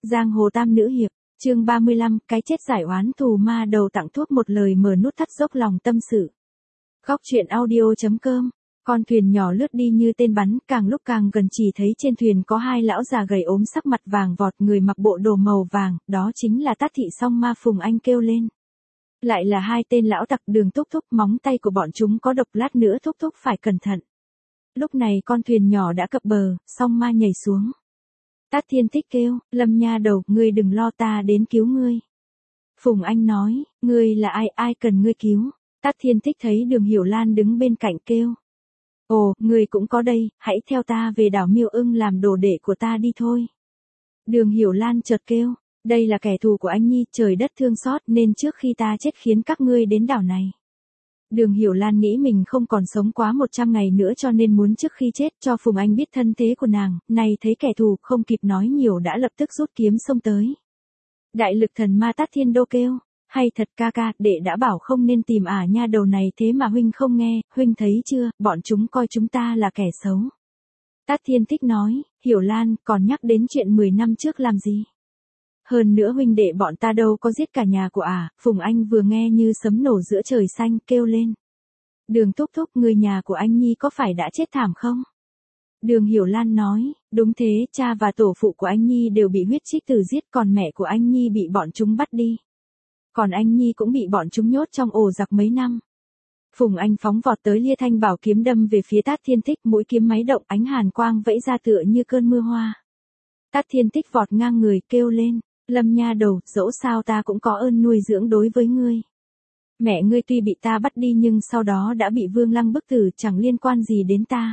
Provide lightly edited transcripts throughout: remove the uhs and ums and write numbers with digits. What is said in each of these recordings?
Giang hồ tam nữ hiệp, chương 35, cái chết giải oán thù ma đầu tặng thuốc một lời mở nút thắt dốc lòng tâm sự. Góc truyện audio.com. Con thuyền nhỏ lướt đi như tên bắn, càng lúc càng gần chỉ thấy trên thuyền có hai lão già gầy ốm sắc mặt vàng vọt, người mặc bộ đồ màu vàng, đó chính là Tát Thị Song Ma. Phùng Anh kêu lên. Lại là hai tên lão tặc Đường thúc thúc, móng tay của bọn chúng có độc, lát nữa thúc thúc phải cẩn thận. Lúc này con thuyền nhỏ đã cập bờ, Song Ma nhảy xuống. Tát Thiên Tích kêu, Lâm nha đầu, ngươi đừng lo, ta đến cứu ngươi. Phùng Anh nói, ngươi là ai, ai cần ngươi cứu? Tát Thiên Tích thấy Đường Hiểu Lan đứng bên cạnh kêu. Ồ, ngươi cũng có đây, hãy theo ta về đảo Miêu Ưng làm đồ đệ của ta đi thôi. Đường Hiểu Lan chợt kêu, đây là kẻ thù của anh Nhi, trời đất thương xót nên trước khi ta chết khiến các ngươi đến đảo này. Đường Hiểu Lan nghĩ mình không còn sống quá 100 ngày nữa cho nên muốn trước khi chết cho Phùng Anh biết thân thế của nàng, này thấy kẻ thù không kịp nói nhiều đã lập tức rút kiếm xông tới. Đại lực thần ma Tát Thiên Đô kêu, hay thật ca ca, đệ đã bảo không nên tìm nha đầu này thế mà huynh không nghe, huynh thấy chưa, bọn chúng coi chúng ta là kẻ xấu. Tát Thiên Tích nói, Hiểu Lan, còn nhắc đến chuyện 10 năm trước làm gì? Hơn nữa huynh đệ bọn ta đâu có giết cả nhà của Phùng Anh vừa nghe như sấm nổ giữa trời xanh, kêu lên. Đường thúc thúc, người nhà của anh Nhi có phải đã chết thảm không? Đường Hiểu Lan nói, đúng thế, cha và tổ phụ của anh Nhi đều bị huyết trích tử giết, còn mẹ của anh Nhi bị bọn chúng bắt đi. Còn anh Nhi cũng bị bọn chúng nhốt trong ổ giặc mấy năm. Phùng Anh phóng vọt tới lia thanh bảo kiếm đâm về phía Tát Thiên Tích, mũi kiếm máy động, ánh hàn quang vẫy ra tựa như cơn mưa hoa. Tát Thiên Tích vọt ngang người, kêu lên. Lâm nha đầu, dẫu sao ta cũng có ơn nuôi dưỡng đối với ngươi. Mẹ ngươi tuy bị ta bắt đi nhưng sau đó đã bị Vương Lăng bức tử, chẳng liên quan gì đến ta.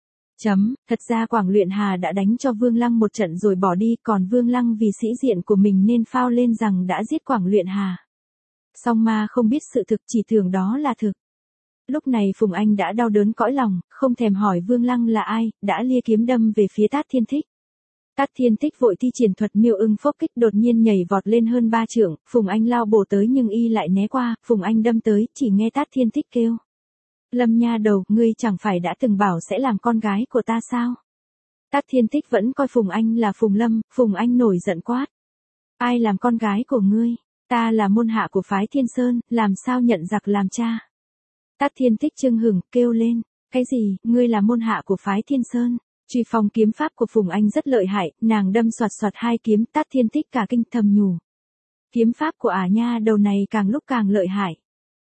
Thật ra Quảng Luyện Hà đã đánh cho Vương Lăng một trận rồi bỏ đi, còn Vương Lăng vì sĩ diện của mình nên phao lên rằng đã giết Quảng Luyện Hà. Song Ma không biết sự thực, chỉ tưởng đó là thực. Lúc này Phùng Anh đã đau đớn cõi lòng, không thèm hỏi Vương Lăng là ai, đã lia kiếm đâm về phía Tát Thiên Tích. Tát Thiên Tích vội thi triển thuật Miêu Ưng Phốc Kích, đột nhiên nhảy vọt lên hơn 3 trượng, Phùng Anh lao bổ tới nhưng y lại né qua, Phùng Anh đâm tới, chỉ nghe Tát Thiên Tích kêu. Lâm nha đầu, ngươi chẳng phải đã từng bảo sẽ làm con gái của ta sao? Tát Thiên Tích vẫn coi Phùng Anh là Phùng Lâm, Phùng Anh nổi giận quát. Ai làm con gái của ngươi? Ta là môn hạ của phái Thiên Sơn, làm sao nhận giặc làm cha? Tát Thiên Tích chưng hửng, kêu lên. Cái gì, ngươi là môn hạ của phái Thiên Sơn? Truy phong kiếm pháp của Phùng Anh rất lợi hại, nàng đâm xoạt xoạt hai kiếm, Tát Thiên Tích cả kinh thầm nhủ. Kiếm pháp của nha đầu này càng lúc càng lợi hại.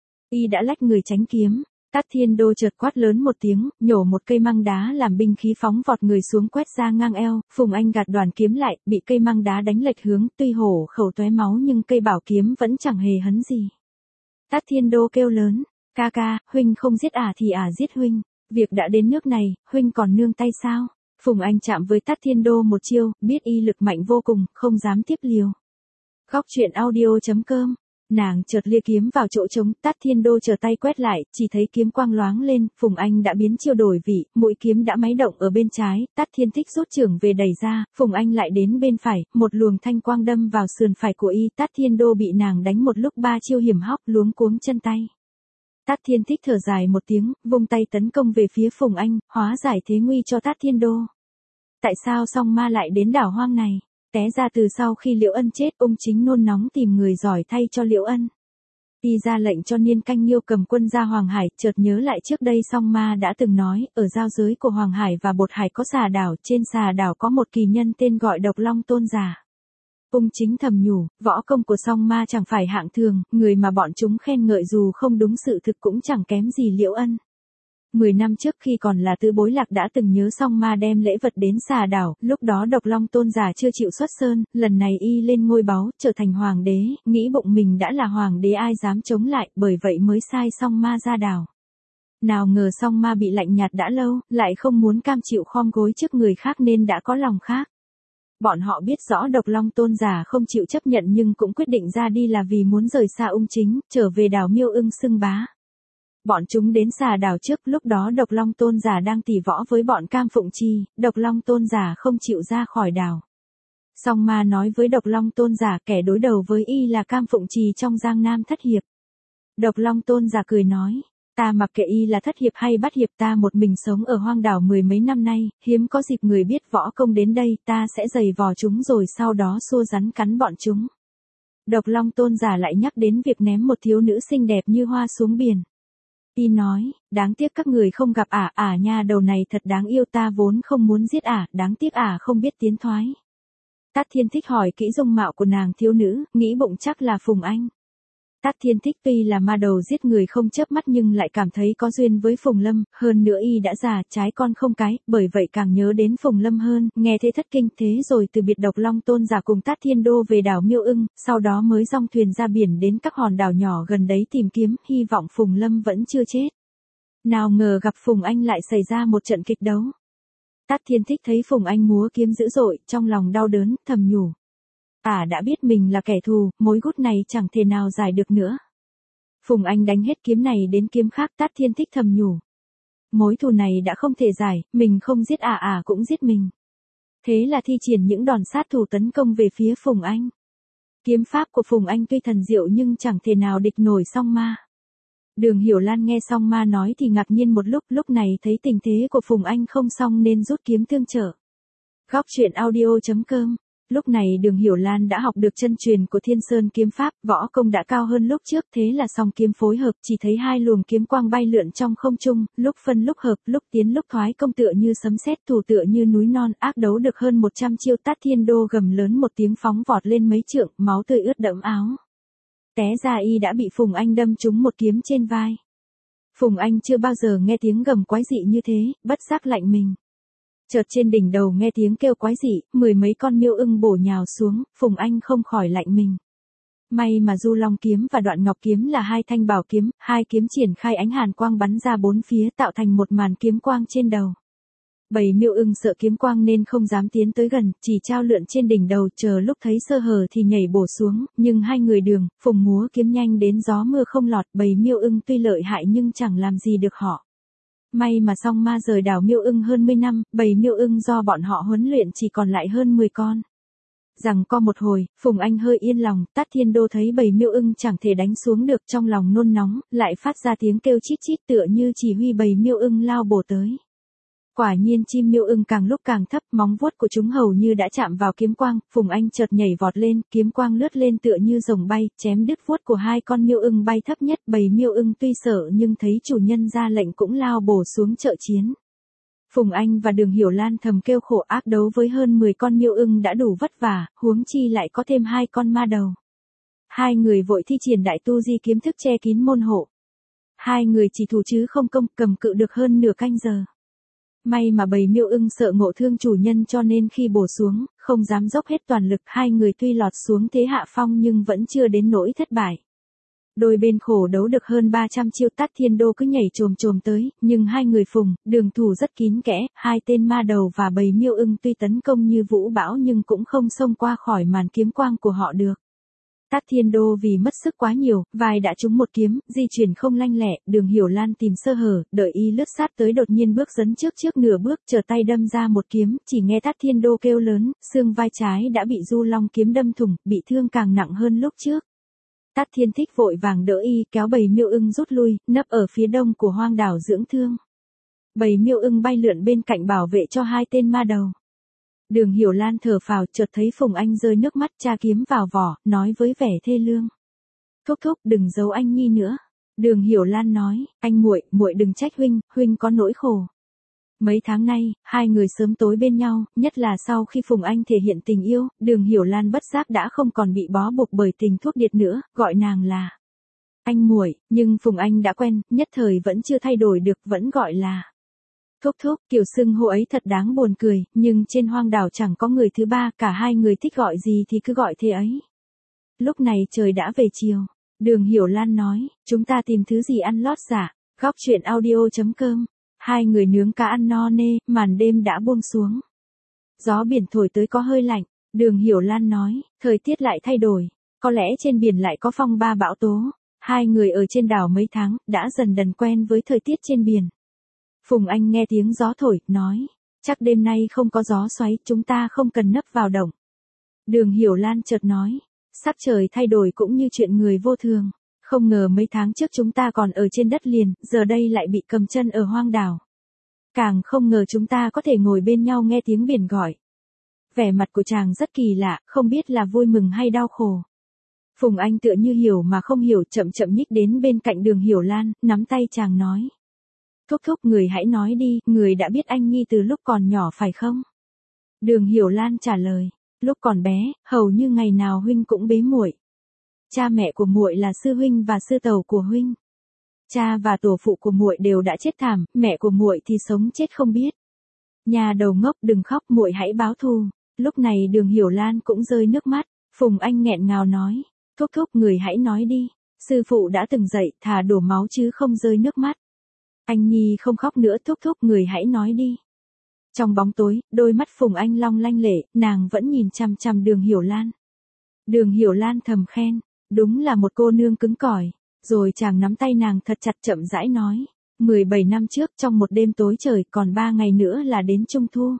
Y đã lách người tránh kiếm, Tát Thiên Đô chợt quát lớn một tiếng, nhổ một cây măng đá làm binh khí phóng vọt người xuống quét ra ngang eo, Phùng Anh gạt đoàn kiếm lại, bị cây măng đá đánh lệch hướng, tuy hổ khẩu tóe máu nhưng cây bảo kiếm vẫn chẳng hề hấn gì. Tát Thiên Đô kêu lớn, ca ca, huynh không giết thì giết huynh, việc đã đến nước này, huynh còn nương tay sao? Phùng Anh chạm với Tát Thiên Đô một chiêu, biết y lực mạnh vô cùng, không dám tiếp liều. Góc truyện audio.com. Nàng chợt lia kiếm vào chỗ trống, Tát Thiên Đô trở tay quét lại, chỉ thấy kiếm quang loáng lên, Phùng Anh đã biến chiêu đổi vị, mũi kiếm đã máy động ở bên trái, Tát Thiên Tích rút chưởng về đẩy ra, Phùng Anh lại đến bên phải, một luồng thanh quang đâm vào sườn phải của y, Tát Thiên Đô bị nàng đánh một lúc 3 chiêu hiểm hóc, luống cuống chân tay. Tát Thiên Tích thở dài một tiếng, vung tay tấn công về phía Phùng Anh, hóa giải thế nguy cho Tát Thiên Đô. Tại sao Song Ma lại đến đảo hoang này? Té ra từ sau khi Liễu Ân chết, Ung Chính nôn nóng tìm người giỏi thay cho Liễu Ân. Y ra lệnh cho Niên Canh Nhiêu cầm quân ra Hoàng Hải, chợt nhớ lại trước đây Song Ma đã từng nói, ở giao giới của Hoàng Hải và Bột Hải có xà đảo, trên xà đảo có một kỳ nhân tên gọi Độc Long Tôn giả. Ung Chính thầm nhủ, võ công của Song Ma chẳng phải hạng thường, người mà bọn chúng khen ngợi dù không đúng sự thực cũng chẳng kém gì Liễu Ân. 10 năm trước khi còn là tứ bối lạc đã từng nhớ Song Ma đem lễ vật đến xà đảo, lúc đó Độc Long Tôn giả chưa chịu xuất sơn, lần này y lên ngôi báu, trở thành hoàng đế, nghĩ bụng mình đã là hoàng đế ai dám chống lại, bởi vậy mới sai Song Ma ra đảo. Nào ngờ Song Ma bị lạnh nhạt đã lâu, lại không muốn cam chịu khom gối trước người khác nên đã có lòng khác. Bọn họ biết rõ Độc Long Tôn giả không chịu chấp nhận nhưng cũng quyết định ra đi là vì muốn rời xa Ung Chính, trở về đảo Miêu Ưng xưng bá. Bọn chúng đến xà đảo trước, lúc đó Độc Long Tôn giả đang tỉ võ với bọn Cam Phụng Chi, Độc Long Tôn giả không chịu ra khỏi đảo. Song Ma nói với Độc Long Tôn giả kẻ đối đầu với y là Cam Phụng Trì trong Giang Nam Thất Hiệp. Độc Long Tôn giả cười nói, Ta mặc kệ y là thất hiệp hay bát hiệp, ta một mình sống ở hoang đảo mười mấy năm nay, hiếm có dịp người biết võ công đến đây, ta sẽ giày vò chúng rồi sau đó xua rắn cắn bọn chúng. Độc Long Tôn giả lại nhắc đến việc ném một thiếu nữ xinh đẹp như hoa xuống biển. Y nói, đáng tiếc các người không gặp ả, nha đầu này thật đáng yêu, ta vốn không muốn giết ả, đáng tiếc ả không biết tiến thoái. Tát Thiên Thích hỏi kỹ dung mạo của nàng thiếu nữ, nghĩ bụng chắc là Phùng Anh. Tát Thiên Thích tuy là ma đầu giết người không chớp mắt nhưng lại cảm thấy có duyên với Phùng Lâm, hơn nữa y đã già, trái con không cái, bởi vậy càng nhớ đến Phùng Lâm hơn, nghe thế thất kinh, thế rồi từ biệt Độc Long Tôn giả cùng Tát Thiên Đô về đảo Miêu Ưng, sau đó mới dong thuyền ra biển đến các hòn đảo nhỏ gần đấy tìm kiếm, hy vọng Phùng Lâm vẫn chưa chết. Nào ngờ gặp Phùng Anh lại xảy ra một trận kịch đấu. Tát Thiên Thích thấy Phùng Anh múa kiếm dữ dội, trong lòng đau đớn, thầm nhủ. Ả đã biết mình là kẻ thù, mối gút này chẳng thể nào giải được nữa. Phùng Anh đánh hết kiếm này đến kiếm khác, Tát Thiên Thích thầm nhủ. Mối thù này đã không thể giải, mình không giết ả cũng giết mình. Thế là thi triển những đòn sát thủ tấn công về phía Phùng Anh. Kiếm pháp của Phùng Anh tuy thần diệu nhưng chẳng thể nào địch nổi Song Ma. Đường Hiểu Lan nghe Song Ma nói thì ngạc nhiên một lúc này thấy tình thế của Phùng Anh không xong nên rút kiếm tương trợ. Góc truyện audio.com. Lúc này Đường Hiểu Lan đã học được chân truyền của Thiên Sơn kiếm pháp, võ công đã cao hơn lúc trước, thế là song kiếm phối hợp, chỉ thấy hai luồng kiếm quang bay lượn trong không trung, lúc phân lúc hợp, lúc tiến lúc thoái, công tựa như sấm sét, thủ tựa như núi non, ác đấu được hơn 100 chiêu. Tát Thiên Đô gầm lớn một tiếng phóng vọt lên mấy trượng, máu tươi ướt đẫm áo. Té ra y đã bị Phùng Anh đâm trúng một kiếm trên vai. Phùng Anh chưa bao giờ nghe tiếng gầm quái dị như thế, bất giác lạnh mình. Chợt trên đỉnh đầu nghe tiếng kêu quái dị, mười mấy con miêu ưng bổ nhào xuống, Phùng Anh không khỏi lạnh mình. May mà Du Long kiếm và Đoạn Ngọc kiếm là hai thanh bảo kiếm, hai kiếm triển khai ánh hàn quang bắn ra bốn phía tạo thành một màn kiếm quang trên đầu. Bầy miêu ưng sợ kiếm quang nên không dám tiến tới gần, chỉ trao lượn trên đỉnh đầu chờ lúc thấy sơ hở thì nhảy bổ xuống, nhưng hai người Đường, Phùng múa kiếm nhanh đến gió mưa không lọt, bầy miêu ưng tuy lợi hại nhưng chẳng làm gì được họ. May mà Song Ma rời đảo Miêu Ưng hơn 10 năm, bầy miêu ưng do bọn họ huấn luyện chỉ còn lại hơn 10 con. Rằng co một hồi, Phùng Anh hơi yên lòng, Tát Thiên Đô thấy bầy miêu ưng chẳng thể đánh xuống được, trong lòng nôn nóng, lại phát ra tiếng kêu chít chít tựa như chỉ huy bầy miêu ưng lao bổ tới. Quả nhiên chim miêu ưng càng lúc càng thấp, móng vuốt của chúng hầu như đã chạm vào kiếm quang, Phùng Anh chợt nhảy vọt lên, kiếm quang lướt lên tựa như rồng bay, chém đứt vuốt của hai con miêu ưng bay thấp nhất, bầy miêu ưng tuy sợ nhưng thấy chủ nhân ra lệnh cũng lao bổ xuống trợ chiến. Phùng Anh và Đường Hiểu Lan thầm kêu khổ, ác đấu với hơn 10 con miêu ưng đã đủ vất vả, huống chi lại có thêm hai con ma đầu. Hai người vội thi triển đại tu di kiếm thức che kín môn hộ. Hai người chỉ thủ chứ không công, cầm cự được hơn nửa canh giờ. May mà bầy miêu ưng sợ ngộ thương chủ nhân cho nên khi bổ xuống, không dám dốc hết toàn lực, hai người tuy lọt xuống thế hạ phong nhưng vẫn chưa đến nỗi thất bại. Đôi bên khổ đấu được hơn 300 chiêu, Tát Thiên Đô cứ nhảy chồm tới, nhưng hai người Phùng, Đường thủ rất kín kẽ, hai tên ma đầu và bầy miêu ưng tuy tấn công như vũ bão nhưng cũng không xông qua khỏi màn kiếm quang của họ được. Tát Thiên Đô vì mất sức quá nhiều, vai đã trúng một kiếm, di chuyển không lanh lẹ, Đường Hiểu Lan tìm sơ hở, đợi y lướt sát tới đột nhiên bước dấn trước nửa bước, trở tay đâm ra một kiếm, chỉ nghe Tát Thiên Đô kêu lớn, xương vai trái đã bị Du Long kiếm đâm thủng, bị thương càng nặng hơn lúc trước. Tát Thiên Thích vội vàng đỡ y, kéo bầy miêu ưng rút lui, nấp ở phía đông của hoang đảo dưỡng thương. Bầy miêu ưng bay lượn bên cạnh bảo vệ cho hai tên ma đầu. Đường Hiểu Lan thở phào, chợt thấy Phùng Anh rơi nước mắt, tra kiếm vào vỏ, nói với vẻ thê lương. Thúc thúc, đừng giấu anh nhi nữa. Đường Hiểu Lan nói, anh muội đừng trách huynh có nỗi khổ. Mấy tháng nay, hai người sớm tối bên nhau, nhất là sau khi Phùng Anh thể hiện tình yêu, Đường Hiểu Lan bất giác đã không còn bị bó buộc bởi tình thuốc điệt nữa, gọi nàng là anh muội, nhưng Phùng Anh đã quen, nhất thời vẫn chưa thay đổi được, vẫn gọi là thúc thúc. Kiểu xưng hô ấy thật đáng buồn cười, nhưng trên hoang đảo chẳng có người thứ ba, cả hai người thích gọi gì thì cứ gọi thế ấy. Lúc này trời đã về chiều, Đường Hiểu Lan nói, chúng ta tìm thứ gì ăn lót dạ. Góc truyện audio.com. Hai người nướng cá ăn no nê, màn đêm đã buông xuống. Gió biển thổi tới có hơi lạnh, Đường Hiểu Lan nói, thời tiết lại thay đổi, có lẽ trên biển lại có phong ba bão tố. Hai người ở trên đảo mấy tháng, đã dần dần quen với thời tiết trên biển. Phùng Anh nghe tiếng gió thổi, nói, chắc đêm nay không có gió xoáy, chúng ta không cần nấp vào động. Đường Hiểu Lan chợt nói, sắc trời thay đổi cũng như chuyện người vô thường. Không ngờ mấy tháng trước chúng ta còn ở trên đất liền, giờ đây lại bị cầm chân ở hoang đảo. Càng không ngờ chúng ta có thể ngồi bên nhau nghe tiếng biển gọi. Vẻ mặt của chàng rất kỳ lạ, không biết là vui mừng hay đau khổ. Phùng Anh tựa như hiểu mà không hiểu, chậm chậm nhích đến bên cạnh Đường Hiểu Lan, nắm tay chàng nói. Thúc thúc, người hãy nói đi, người đã biết anh Nhi từ lúc còn nhỏ phải không? Đường Hiểu Lan trả lời, lúc còn bé, hầu như ngày nào huynh cũng bế muội. Cha mẹ của muội là sư huynh và sư tẩu của huynh. Cha và tổ phụ của muội đều đã chết thảm, mẹ của muội thì sống chết không biết. Nhà đầu ngốc, đừng khóc, muội hãy báo thù. Lúc này Đường Hiểu Lan cũng rơi nước mắt. Phùng Anh nghẹn ngào nói, thúc thúc, người hãy nói đi. Sư phụ đã từng dạy, thà đổ máu chứ không rơi nước mắt. Anh Nhi không khóc nữa, thúc thúc, người hãy nói đi. Trong bóng tối, đôi mắt Phùng Anh long lanh lệ, nàng vẫn nhìn chằm chằm Đường Hiểu Lan. Đường Hiểu Lan thầm khen, đúng là một cô nương cứng cỏi. Rồi chàng nắm tay nàng thật chặt, chậm rãi nói, 17 năm trước, trong một đêm tối trời, còn 3 ngày nữa là đến Trung Thu.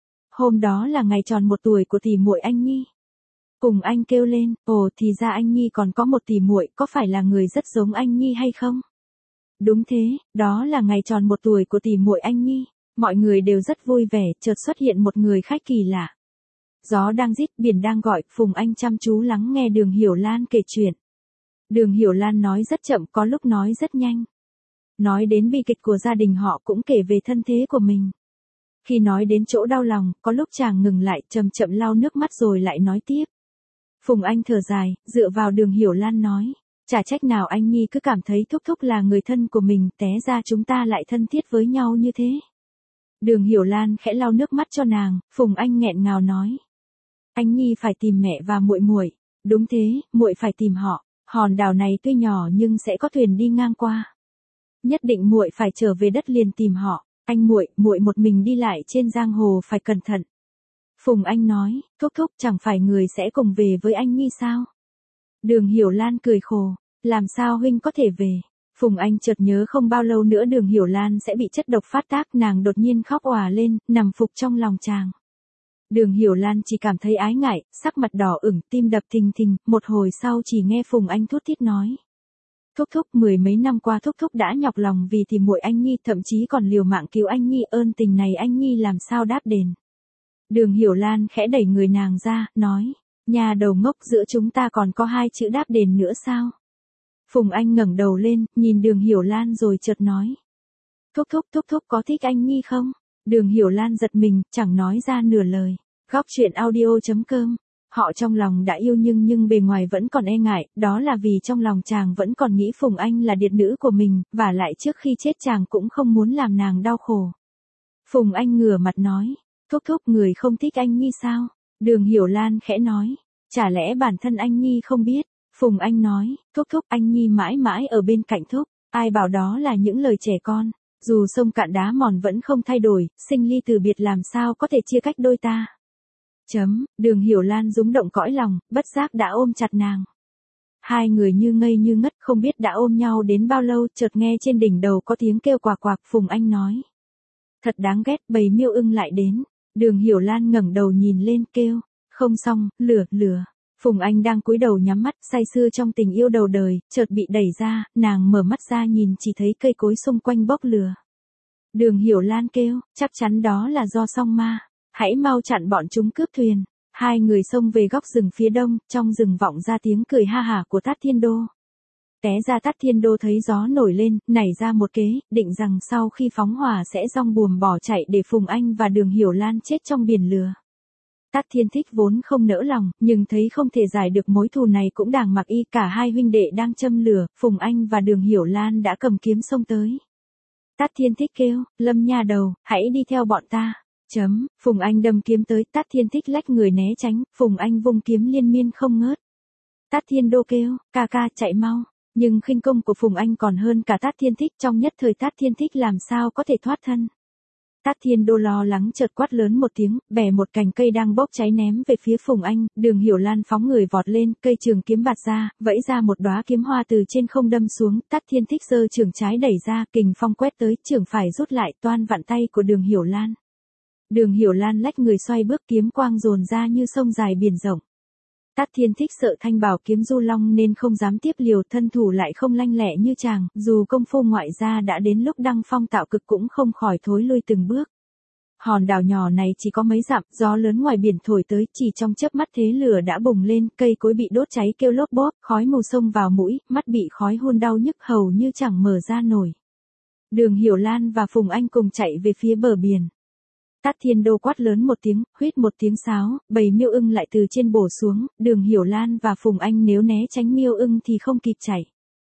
Hôm đó là ngày tròn 1 tuổi của tỷ muội anh Nhi. Phùng Anh kêu lên, ồ, thì ra anh Nhi còn có một tỷ muội, có phải là người rất giống anh Nhi hay không? Đúng thế, đó là ngày tròn 1 tuổi của tỷ muội anh Nhi. Mọi người đều rất vui vẻ, chợt xuất hiện một người khách kỳ lạ. Gió đang rít, biển đang gọi, Phùng Anh chăm chú lắng nghe Đường Hiểu Lan kể chuyện. Đường Hiểu Lan nói rất chậm, có lúc nói rất nhanh. Nói đến bi kịch của gia đình họ, cũng kể về thân thế của mình. Khi nói đến chỗ đau lòng, có lúc chàng ngừng lại, chậm chậm lau nước mắt rồi lại nói tiếp. Phùng Anh thở dài, dựa vào Đường Hiểu Lan nói, chả trách nào anh Nhi cứ cảm thấy thúc thúc là người thân của mình, té ra chúng ta lại thân thiết với nhau như thế. Đường Hiểu Lan khẽ lau nước mắt cho nàng, Phùng Anh nghẹn ngào nói. Anh Nhi phải tìm mẹ và muội muội. Đúng thế, muội phải tìm họ. Hòn đảo này tuy nhỏ nhưng sẽ có thuyền đi ngang qua. Nhất định muội phải trở về đất liền tìm họ. Anh muội một mình đi lại trên giang hồ phải cẩn thận. Phùng Anh nói, thúc thúc, chẳng phải người sẽ cùng về với anh Nhi sao? Đường Hiểu Lan cười khổ, làm sao huynh có thể về? Phùng Anh chợt nhớ không bao lâu nữa Đường Hiểu Lan sẽ bị chất độc phát tác, nàng đột nhiên khóc òa lên, nằm phục trong lòng chàng. Đường Hiểu Lan chỉ cảm thấy ái ngại, sắc mặt đỏ ửng, tim đập thình thình, một hồi sau chỉ nghe Phùng Anh thút thít nói. Thúc thúc, 10 mấy năm qua thúc thúc đã nhọc lòng vì tìm muội anh Nhi, thậm chí còn liều mạng cứu anh Nhi, ơn tình này anh Nhi làm sao đáp đền. Đường Hiểu Lan khẽ đẩy người nàng ra, nói, nhà đầu ngốc, giữa chúng ta còn có 2 chữ đáp đền nữa sao? Phùng Anh ngẩng đầu lên, nhìn Đường Hiểu Lan rồi chợt nói. Thúc thúc có thích anh Nhi không? Đường Hiểu Lan giật mình, chẳng nói ra nửa lời. Góc truyện audio.com. Họ trong lòng đã yêu nhưng bề ngoài vẫn còn e ngại, đó là vì trong lòng chàng vẫn còn nghĩ Phùng Anh là điệt nữ của mình, và lại trước khi chết chàng cũng không muốn làm nàng đau khổ. Phùng Anh ngửa mặt nói, thúc người không thích anh Nhi sao? Đường Hiểu Lan khẽ nói, chả lẽ bản thân anh Nhi không biết? Phùng Anh nói, thúc anh Nhi mãi mãi ở bên cạnh thúc, ai bảo đó là những lời trẻ con. Dù sông cạn đá mòn vẫn không thay đổi, sinh ly từ biệt làm sao có thể chia cách đôi ta. Đường Hiểu Lan rúng động cõi lòng, bất giác đã ôm chặt nàng. Hai người như ngây như ngất, không biết đã ôm nhau đến bao lâu, chợt nghe trên đỉnh đầu có tiếng kêu quạc quạc. Phùng Anh nói, thật đáng ghét, bầy miêu ưng lại đến. Đường Hiểu Lan ngẩng đầu nhìn lên kêu, không xong, lửa. Phùng Anh đang cúi đầu nhắm mắt, say sưa trong tình yêu đầu đời, chợt bị đẩy ra, nàng mở mắt ra nhìn chỉ thấy cây cối xung quanh bốc lửa. Đường Hiểu Lan kêu, chắc chắn đó là do song ma, hãy mau chặn bọn chúng cướp thuyền. Hai người xông về góc rừng phía đông, trong rừng vọng ra tiếng cười ha hả của Tát Thiên Đô. Té ra Tát Thiên Đô thấy gió nổi lên, nảy ra một kế, định rằng sau khi phóng hỏa sẽ dong buồm bỏ chạy để Phùng Anh và Đường Hiểu Lan chết trong biển lửa. Tát Thiên Thích vốn không nỡ lòng, nhưng thấy không thể giải được mối thù này cũng đàng mặc y, cả hai huynh đệ đang châm lửa, Phùng Anh và Đường Hiểu Lan đã cầm kiếm xông tới. Tát Thiên Thích kêu, Lâm nha đầu, hãy đi theo bọn ta. Phùng Anh đâm kiếm tới, Tát Thiên Thích lách người né tránh, Phùng Anh vung kiếm liên miên không ngớt. Tát Thiên Đô kêu, ca chạy mau, nhưng khinh công của Phùng Anh còn hơn cả Tát Thiên Thích, trong nhất thời Tát Thiên Thích làm sao có thể thoát thân. Tát Thiên Đô lo lắng chợt quát lớn một tiếng, bẻ một cành cây đang bốc cháy ném về phía Phùng Anh, Đường Hiểu Lan phóng người vọt lên, cây trường kiếm bạt ra, vẫy ra một đóa kiếm hoa từ trên không đâm xuống, Tát Thiên Thích giơ trường trái đẩy ra, kình phong quét tới, trường phải rút lại, toan vặn tay của Đường Hiểu Lan. Đường Hiểu Lan lách người xoay bước, kiếm quang dồn ra như sông dài biển rộng. Tát Thiên Thích sợ Thanh Bảo kiếm du long nên không dám tiếp liều, thân thủ lại không lanh lẹ như chàng, dù công phu ngoại gia đã đến lúc đăng phong tạo cực cũng không khỏi thối lui từng bước. Hòn đảo nhỏ này chỉ có mấy dặm, gió lớn ngoài biển thổi tới, chỉ trong chớp mắt thế lửa đã bùng lên, cây cối bị đốt cháy kêu lốp bốp, khói mù xông vào mũi, mắt bị khói hun đau nhức hầu như chẳng mở ra nổi. Đường Hiểu Lan và Phùng Anh cùng chạy về phía bờ biển. Tát Thiên Đô quát lớn một tiếng, huýt một tiếng sáo, bầy miêu ưng lại từ trên bổ xuống, Đường Hiểu Lan và Phùng Anh nếu né tránh miêu ưng thì không kịp chạy.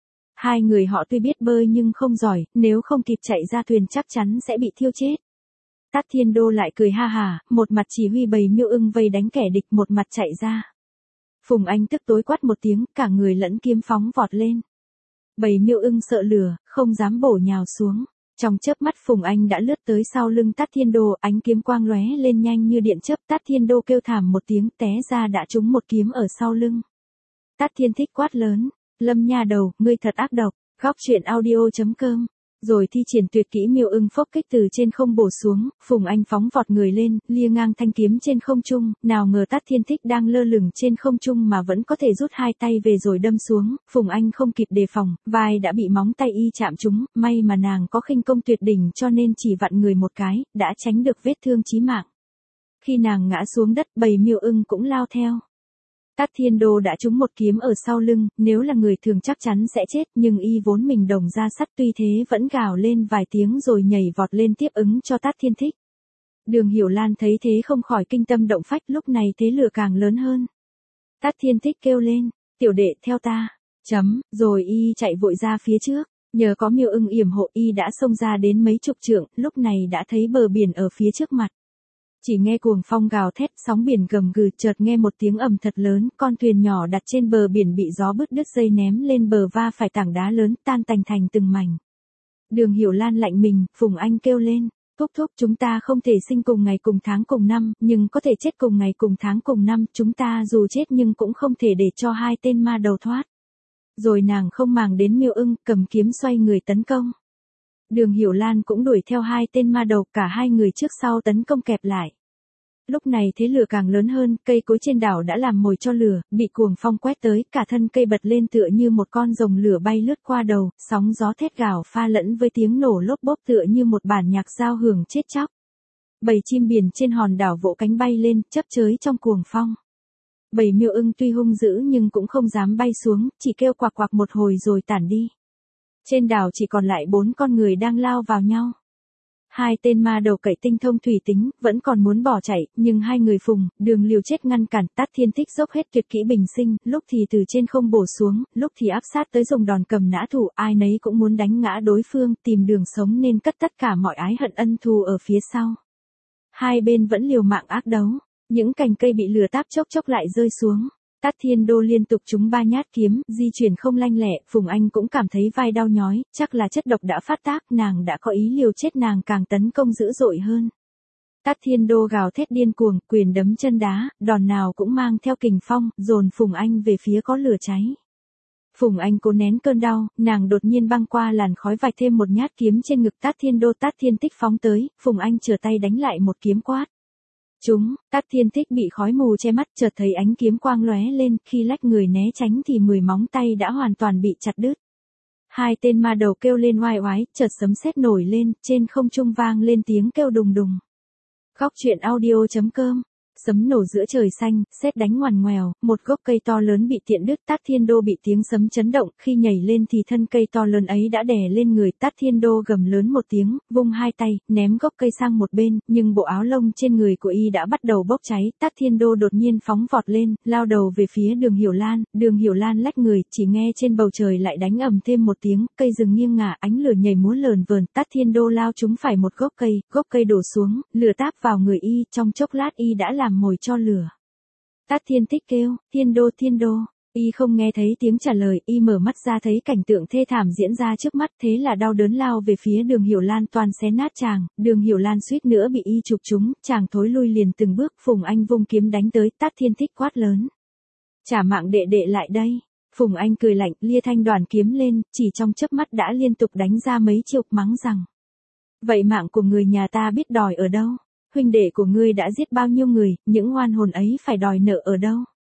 Hai người họ tuy biết bơi nhưng không giỏi, nếu không kịp chạy ra thuyền chắc chắn sẽ bị thiêu chết. Tát Thiên Đô lại cười ha hả, một mặt chỉ huy bầy miêu ưng vây đánh kẻ địch, một mặt chạy ra. Phùng Anh tức tối quát một tiếng, cả người lẫn kiếm phóng vọt lên. Bầy miêu ưng sợ lửa, không dám bổ nhào xuống. Trong chớp mắt Phùng Anh đã lướt tới sau lưng Tát Thiên Đô, ánh kiếm quang lóe lên nhanh như điện chớp. Tát Thiên Đô kêu thảm một tiếng, té ra đã trúng một kiếm ở sau lưng. Tát Thiên Thích quát lớn, Lâm nha đầu, ngươi thật ác độc. Góc truyện audio.com. Rồi thi triển tuyệt kỹ miêu ưng phốc kích từ trên không bổ xuống, Phùng Anh phóng vọt người lên, lia ngang thanh kiếm trên không trung, nào ngờ Tát Thiên Thích đang lơ lửng trên không trung mà vẫn có thể rút hai tay về rồi đâm xuống, Phùng Anh không kịp đề phòng, vai đã bị móng tay y chạm trúng, may mà nàng có khinh công tuyệt đỉnh cho nên chỉ vặn người một cái, đã tránh được vết thương chí mạng. Khi nàng ngã xuống đất, bầy miêu ưng cũng lao theo. Tát Thiên Đô đã trúng một kiếm ở sau lưng, nếu là người thường chắc chắn sẽ chết, nhưng y vốn mình đồng ra sắt tuy thế vẫn gào lên vài tiếng rồi nhảy vọt lên tiếp ứng cho Tát Thiên Thích. Đường Hiểu Lan thấy thế không khỏi kinh tâm động phách, lúc này thế lửa càng lớn hơn. Tát Thiên Thích kêu lên, tiểu đệ theo ta, rồi y chạy vội ra phía trước, nhờ có miêu ưng yểm hộ y đã xông ra đến mấy chục trượng, lúc này đã thấy bờ biển ở phía trước mặt. Chỉ nghe cuồng phong gào thét, sóng biển gầm gừ, chợt nghe một tiếng ầm thật lớn, con thuyền nhỏ đặt trên bờ biển bị gió bứt đứt dây ném lên bờ va phải tảng đá lớn, tan tành thành từng mảnh. Đường Hiểu Lan lạnh mình, Phùng Anh kêu lên, thúc thúc, chúng ta không thể sinh cùng ngày cùng tháng cùng năm, nhưng có thể chết cùng ngày cùng tháng cùng năm, chúng ta dù chết nhưng cũng không thể để cho hai tên ma đầu thoát. Rồi nàng không màng đến miêu ưng, cầm kiếm xoay người tấn công. Đường Hiểu Lan cũng đuổi theo hai tên ma đầu, cả hai người trước sau tấn công kẹp lại. Lúc này thế lửa càng lớn hơn, cây cối trên đảo đã làm mồi cho lửa, bị cuồng phong quét tới, cả thân cây bật lên tựa như một con rồng lửa bay lướt qua đầu, sóng gió thét gào pha lẫn với tiếng nổ lốp bốp tựa như một bản nhạc giao hưởng chết chóc. Bầy chim biển trên hòn đảo vỗ cánh bay lên, chấp chới trong cuồng phong. Bầy miêu ưng tuy hung dữ nhưng cũng không dám bay xuống, chỉ kêu quạc quạc một hồi rồi tản đi. Trên đảo chỉ còn lại 4 con người đang lao vào nhau. Hai tên ma đầu cậy tinh thông thủy tính, vẫn còn muốn bỏ chạy, nhưng hai người Phùng, Đường liều chết ngăn cản. Tát Thiên Thích dốc hết tuyệt kỹ bình sinh, lúc thì từ trên không bổ xuống, lúc thì áp sát tới dùng đòn cầm nã thủ, ai nấy cũng muốn đánh ngã đối phương, tìm đường sống nên cất tất cả mọi ái hận ân thù ở phía sau. Hai bên vẫn liều mạng ác đấu, những cành cây bị lửa táp chốc chốc lại rơi xuống. Tát Thiên Đô liên tục trúng 3 nhát kiếm, di chuyển không lanh lẹ, Phùng Anh cũng cảm thấy vai đau nhói, chắc là chất độc đã phát tác, nàng đã có ý liều chết, nàng càng tấn công dữ dội hơn. Tát Thiên Đô gào thét điên cuồng, quyền đấm chân đá, đòn nào cũng mang theo kình phong, dồn Phùng Anh về phía có lửa cháy. Phùng Anh cố nén cơn đau, nàng đột nhiên băng qua làn khói vạch thêm một nhát kiếm trên ngực Tát Thiên Đô. Tát Thiên Thích phóng tới, Phùng Anh trở tay đánh lại một kiếm quát. Tát Thiên Thích bị khói mù che mắt, chợt thấy ánh kiếm quang lóe lên, khi lách người né tránh thì 10 móng tay đã hoàn toàn bị chặt đứt. Hai tên ma đầu kêu lên oai oái, chợt sấm sét nổi lên, trên không trung vang lên tiếng kêu đùng đùng. Góc truyện audio.com. Sấm nổ giữa trời xanh, sét đánh ngoằn ngoèo, một gốc cây to lớn bị tiện đứt. Tát Thiên Đô bị tiếng sấm chấn động, khi nhảy lên thì thân cây to lớn ấy đã đè lên người. Tát Thiên Đô gầm lớn một tiếng, vung hai tay, ném gốc cây sang một bên, nhưng bộ áo lông trên người của y đã bắt đầu bốc cháy. Tát Thiên Đô đột nhiên phóng vọt lên, lao đầu về phía Đường Hiểu Lan. Đường Hiểu Lan lách người, chỉ nghe trên bầu trời lại đánh ầm thêm một tiếng, cây rừng nghiêng ngả, ánh lửa nhảy múa lờn vờn. Tát Thiên Đô lao trúng phải một gốc cây đổ xuống, lửa táp vào người y, trong chốc lát y đã làm mồi cho lửa. Tát Thiên Thích kêu, Thiên Đô, y không nghe thấy tiếng trả lời, y mở mắt ra thấy cảnh tượng thê thảm diễn ra trước mắt, thế là đau đớn lao về phía Đường Hiểu Lan, toàn xé nát chàng. Đường Hiểu Lan suýt nữa bị y chụp trúng, chàng thối lui liền từng bước. Phùng Anh vung kiếm đánh tới. Tát Thiên Thích quát lớn, trả mạng đệ đệ lại đây. Phùng Anh cười lạnh, lia thanh đoàn kiếm lên, chỉ trong chớp mắt đã liên tục đánh ra mấy chiêu, mắng rằng, vậy mạng của người nhà ta biết đòi ở đâu? Huynh đệ của ngươi đã giết bao nhiêu người, những oan hồn ấy phải đòi nợ ở đâu?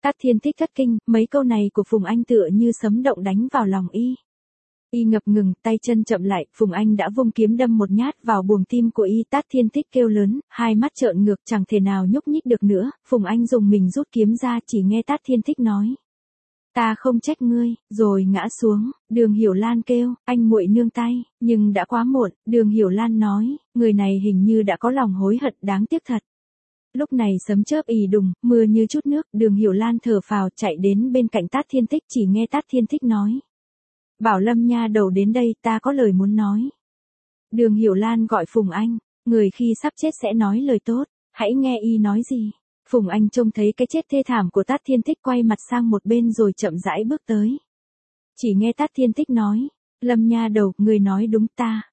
Tát Thiên Thích thất kinh, mấy câu này của Phùng Anh tựa như sấm động đánh vào lòng y. Y ngập ngừng, tay chân chậm lại, Phùng Anh đã vung kiếm đâm một nhát vào buồng tim của y. Tát Thiên Thích kêu lớn, hai mắt trợn ngược chẳng thể nào nhúc nhích được nữa. Phùng Anh dùng mình rút kiếm ra, chỉ nghe Tát Thiên Thích nói: ta không trách ngươi, rồi ngã xuống. Đường Hiểu Lan kêu, anh muội nương tay, nhưng đã quá muộn. Đường Hiểu Lan nói, người này hình như đã có lòng hối hận, đáng tiếc thật. Lúc này sấm chớp ì đùng, mưa như chút nước. Đường Hiểu Lan thở phào chạy đến bên cạnh Tát Thiên Thích, chỉ nghe Tát Thiên Thích nói: bảo Lâm nha đầu đến đây, ta có lời muốn nói. Đường Hiểu Lan gọi Phùng Anh, người khi sắp chết sẽ nói lời tốt, hãy nghe y nói gì. Phùng Anh trông thấy cái chết thê thảm của Tát Thiên Thích, quay mặt sang một bên rồi chậm rãi bước tới. Chỉ nghe Tát Thiên Thích nói, Lâm nha đầu, người nói đúng,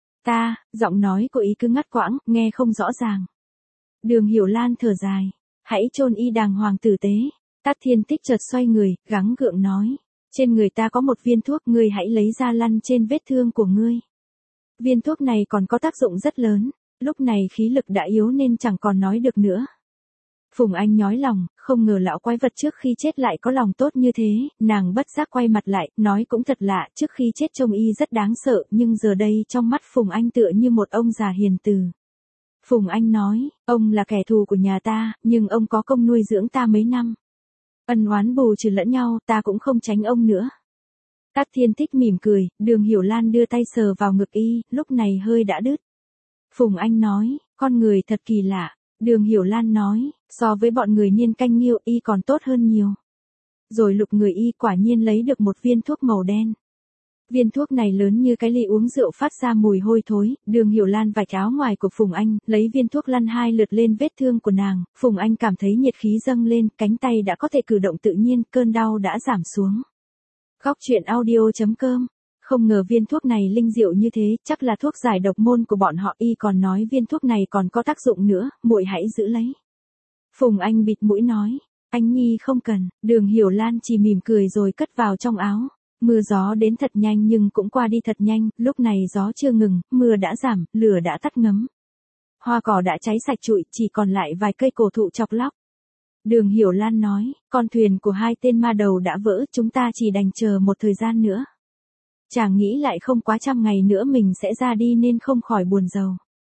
giọng nói của ý cứ ngắt quãng, nghe không rõ ràng. Đường Hiểu Lan thở dài, hãy chôn y đàng hoàng tử tế. Tát Thiên Thích chợt xoay người, gắng gượng nói, trên người ta có một viên thuốc, ngươi hãy lấy ra lăn trên vết thương của ngươi. Viên thuốc này còn có tác dụng rất lớn. Lúc này khí lực đã yếu nên chẳng còn nói được nữa. Phùng Anh nhói lòng, không ngờ lão quái vật trước khi chết lại có lòng tốt như thế. Nàng bất giác quay mặt lại, nói cũng thật lạ, trước khi chết trông y rất đáng sợ, nhưng giờ đây trong mắt Phùng Anh tựa như một ông già hiền từ. Phùng Anh nói, ông là kẻ thù của nhà ta, nhưng ông có công nuôi dưỡng ta mấy năm. Ân oán bù trừ lẫn nhau, ta cũng không tránh ông nữa. Tát Thiên Thích mỉm cười, Đường Hiểu Lan đưa tay sờ vào ngực y, lúc này hơi đã đứt. Phùng Anh nói, con người thật kỳ lạ. Đường Hiểu Lan nói, so với bọn người Niên Canh Nghiêu y còn tốt hơn nhiều. Rồi lục người y, quả nhiên lấy được một viên thuốc màu đen. Viên thuốc này lớn như cái ly uống rượu, phát ra mùi hôi thối. Đường Hiểu Lan vạch áo ngoài của Phùng Anh, lấy viên thuốc lăn 2 lượt lên vết thương của nàng. Phùng Anh cảm thấy nhiệt khí dâng lên, cánh tay đã có thể cử động tự nhiên, cơn đau đã giảm xuống. Góc truyện audio.com. Không ngờ viên thuốc này linh diệu như thế, chắc là thuốc giải độc môn của bọn họ. Y còn nói viên thuốc này còn có tác dụng nữa, muội hãy giữ lấy. Phùng Anh bịt mũi nói, anh nhi không cần. Đường Hiểu Lan chỉ mỉm cười rồi cất vào trong áo. Mưa gió đến thật nhanh nhưng cũng qua đi thật nhanh. Lúc này gió chưa ngừng, mưa đã giảm, lửa đã tắt ngấm. Hoa cỏ đã cháy sạch trụi, chỉ còn lại vài cây cổ thụ chọc lóc. Đường Hiểu Lan nói, con thuyền của 2 tên ma đầu đã vỡ, chúng ta chỉ đành chờ một thời gian nữa. Chàng nghĩ lại không quá 100 ngày nữa mình sẽ ra đi nên không khỏi buồn rầu.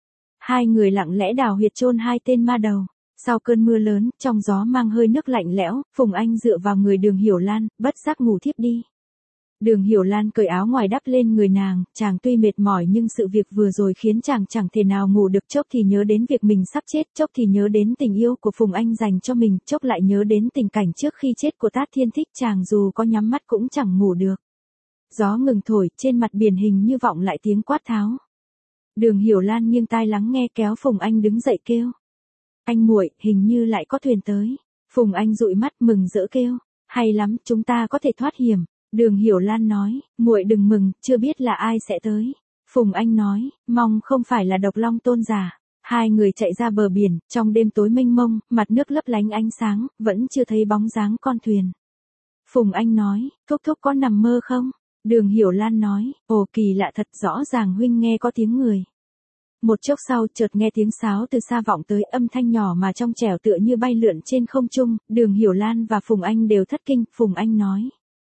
Hai người lặng lẽ đào huyệt chôn 2 tên ma đầu. Sau cơn mưa lớn, trong gió mang hơi nước lạnh lẽo, Phùng Anh dựa vào người Đường Hiểu Lan, bất giác ngủ thiếp đi. Đường Hiểu Lan cởi áo ngoài đắp lên người nàng, chàng tuy mệt mỏi nhưng sự việc vừa rồi khiến chàng chẳng thể nào ngủ được, chốc thì nhớ đến việc mình sắp chết, chốc thì nhớ đến tình yêu của Phùng Anh dành cho mình, chốc lại nhớ đến tình cảnh trước khi chết của Tát Thiên Thích, chàng dù có nhắm mắt cũng chẳng ngủ được. Gió ngừng thổi, trên mặt biển hình như vọng lại tiếng quát tháo. Đường Hiểu Lan nghiêng tai lắng nghe, kéo Phùng Anh đứng dậy kêu, anh muội, hình như lại có thuyền tới. Phùng Anh dụi mắt mừng rỡ kêu, hay lắm, chúng ta có thể thoát hiểm. Đường Hiểu Lan nói, muội đừng mừng, chưa biết là ai sẽ tới. Phùng Anh nói, mong không phải là Độc Long Tôn giả. Hai người chạy ra bờ biển, trong đêm tối mênh mông, mặt nước lấp lánh ánh sáng, vẫn chưa thấy bóng dáng con thuyền. Phùng Anh nói, thúc thúc có nằm mơ không? Đường Hiểu Lan nói, ồ kỳ lạ thật, rõ ràng huynh nghe có tiếng người. Một chốc sau chợt nghe tiếng sáo từ xa vọng tới, âm thanh nhỏ mà trong trẻo tựa như bay lượn trên không trung. Đường Hiểu Lan và Phùng Anh đều thất kinh. Phùng Anh nói,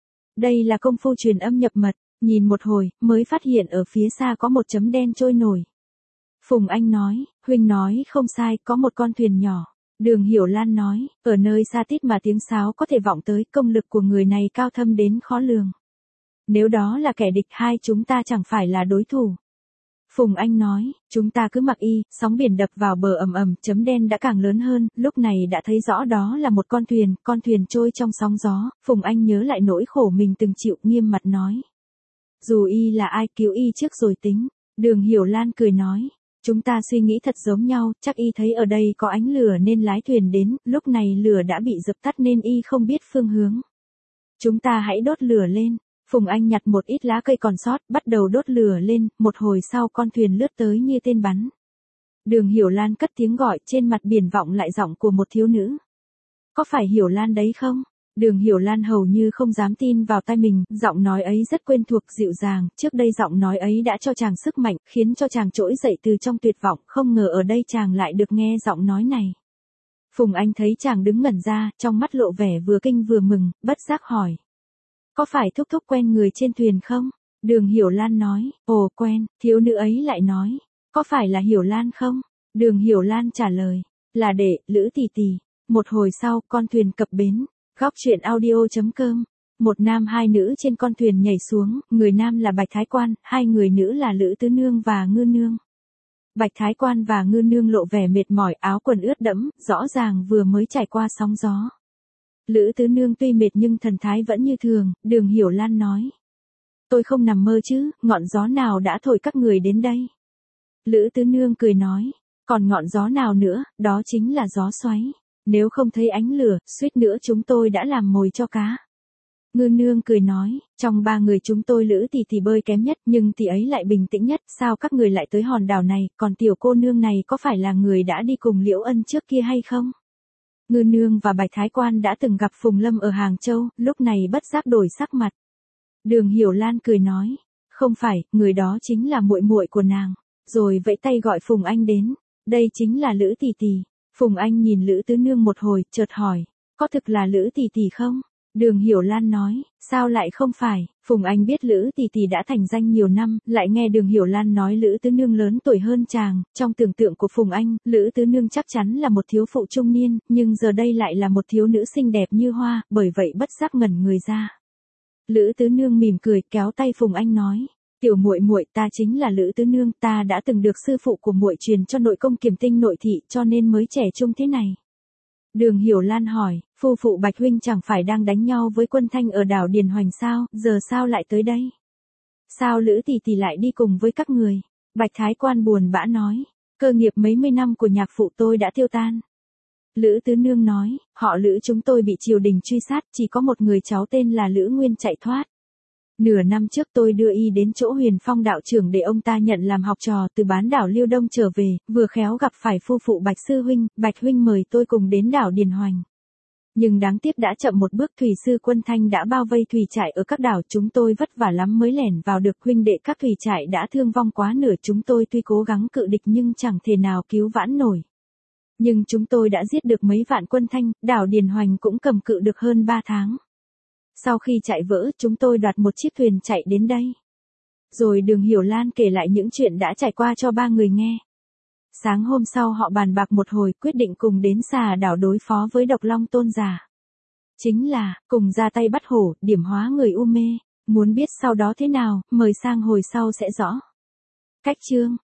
đây là công phu truyền âm nhập mật. Nhìn một hồi, mới phát hiện ở phía xa có một chấm đen trôi nổi. Phùng Anh nói, huynh nói không sai, có một con thuyền nhỏ. Đường Hiểu Lan nói, ở nơi xa tít mà tiếng sáo có thể vọng tới, công lực của người này cao thâm đến khó lường. Nếu đó là kẻ địch, hai chúng ta chẳng phải là đối thủ. Phùng Anh nói, chúng ta cứ mặc y, sóng biển đập vào bờ ầm ầm, chấm đen đã càng lớn hơn, lúc này đã thấy rõ đó là một con thuyền trôi trong sóng gió. Phùng Anh nhớ lại nỗi khổ mình từng chịu, nghiêm mặt nói, dù y là ai, cứu y trước rồi tính. Đường Hiểu Lan cười nói, chúng ta suy nghĩ thật giống nhau, chắc y thấy ở đây có ánh lửa nên lái thuyền đến, lúc này lửa đã bị dập tắt nên y không biết phương hướng. Chúng ta hãy đốt lửa lên. Phùng Anh nhặt một ít lá cây còn sót, bắt đầu đốt lửa lên, một hồi sau con thuyền lướt tới như tên bắn. Đường Hiểu Lan cất tiếng gọi, trên mặt biển vọng lại giọng của một thiếu nữ. Có phải Hiểu Lan đấy không? Đường Hiểu Lan hầu như không dám tin vào tai mình, giọng nói ấy rất quen thuộc, dịu dàng, trước đây giọng nói ấy đã cho chàng sức mạnh, khiến cho chàng trỗi dậy từ trong tuyệt vọng, không ngờ ở đây chàng lại được nghe giọng nói này. Phùng Anh thấy chàng đứng ngẩn ra, trong mắt lộ vẻ vừa kinh vừa mừng, bất giác hỏi. Có phải thúc thúc quen người trên thuyền không? Đường Hiểu Lan nói, ồ quen, thiếu nữ ấy lại nói, có phải là Hiểu Lan không? Đường Hiểu Lan trả lời, là đệ, Lữ tỷ tỷ. Một hồi sau, con thuyền cập bến, góc truyện audio.com. Một nam hai nữ trên con thuyền nhảy xuống, người nam là Bạch Thái Quan, hai người nữ là Lữ Tứ Nương và Ngư Nương. Bạch Thái Quan và Ngư Nương lộ vẻ mệt mỏi, áo quần ướt đẫm, rõ ràng vừa mới trải qua sóng gió. Lữ Tứ Nương tuy mệt nhưng thần thái vẫn như thường, Đường Hiểu Lan nói. Tôi không nằm mơ chứ, ngọn gió nào đã thổi các người đến đây? Lữ Tứ Nương cười nói, còn ngọn gió nào nữa, đó chính là gió xoáy. Nếu không thấy ánh lửa, suýt nữa chúng tôi đã làm mồi cho cá. Ngư Nương cười nói, trong ba người chúng tôi Lữ tỷ tỷ bơi kém nhất nhưng tỷ ấy lại bình tĩnh nhất, sao các người lại tới hòn đảo này, còn tiểu cô nương này có phải là người đã đi cùng Liễu Ân trước kia hay không? Ngư Nương và Bạch Thái Quan đã từng gặp Phùng Lâm ở Hàng Châu, lúc này bất giác đổi sắc mặt. Đường Hiểu Lan cười nói, không phải, người đó chính là muội muội của nàng, rồi vẫy tay gọi Phùng Anh đến, đây chính là Lữ tỷ tỷ. Phùng Anh nhìn Lữ Tứ Nương một hồi, chợt hỏi, có thực là Lữ tỷ tỷ không? Đường Hiểu Lan nói, sao lại không phải? Phùng Anh biết Lữ tỷ tỷ đã thành danh nhiều năm, lại nghe Đường Hiểu Lan nói Lữ Tứ Nương lớn tuổi hơn chàng, trong tưởng tượng của Phùng Anh, Lữ Tứ Nương chắc chắn là một thiếu phụ trung niên, nhưng giờ đây lại là một thiếu nữ xinh đẹp như hoa, bởi vậy bất giác ngẩn người ra. Lữ Tứ Nương mỉm cười, kéo tay Phùng Anh nói, tiểu muội muội, ta chính là Lữ Tứ Nương, ta đã từng được sư phụ của muội truyền cho nội công kiềm tinh nội thị, cho nên mới trẻ trung thế này. Đường Hiểu Lan hỏi, phu phụ Bạch huynh chẳng phải đang đánh nhau với Quân Thanh ở đảo Điền Hoành sao, giờ sao lại tới đây? Sao Lữ tỷ tỷ lại đi cùng với các người? Bạch Thái Quan buồn bã nói, cơ nghiệp mấy mươi năm của nhạc phụ tôi đã tiêu tan. Lữ Tứ Nương nói, họ Lữ chúng tôi bị triều đình truy sát, chỉ có một người cháu tên là Lữ Nguyên chạy thoát. Nửa năm trước tôi đưa y đến chỗ Huyền Phong đạo trưởng để ông ta nhận làm học trò, từ bán đảo Liêu Đông trở về, vừa khéo gặp phải phu phụ Bạch sư huynh, Bạch huynh mời tôi cùng đến đảo Điền Hoành. Nhưng đáng tiếc đã chậm một bước, thủy sư Quân Thanh đã bao vây thủy trại ở các đảo, chúng tôi vất vả lắm mới lẻn vào được, huynh đệ các thủy trại đã thương vong quá nửa, chúng tôi tuy cố gắng cự địch nhưng chẳng thể nào cứu vãn nổi. Nhưng chúng tôi đã giết được mấy vạn Quân Thanh, đảo Điền Hoành cũng cầm cự được hơn 3 tháng. Sau khi chạy vỡ, chúng tôi đoạt một chiếc thuyền chạy đến đây. Rồi Đường Hiểu Lan kể lại những chuyện đã trải qua cho ba người nghe. Sáng hôm sau họ bàn bạc một hồi, quyết định cùng đến Xà đảo đối phó với Độc Long Tôn giả. Chính là, cùng ra tay bắt hổ, điểm hóa người u mê. Muốn biết sau đó thế nào, mời sang hồi sau sẽ rõ. Cách chương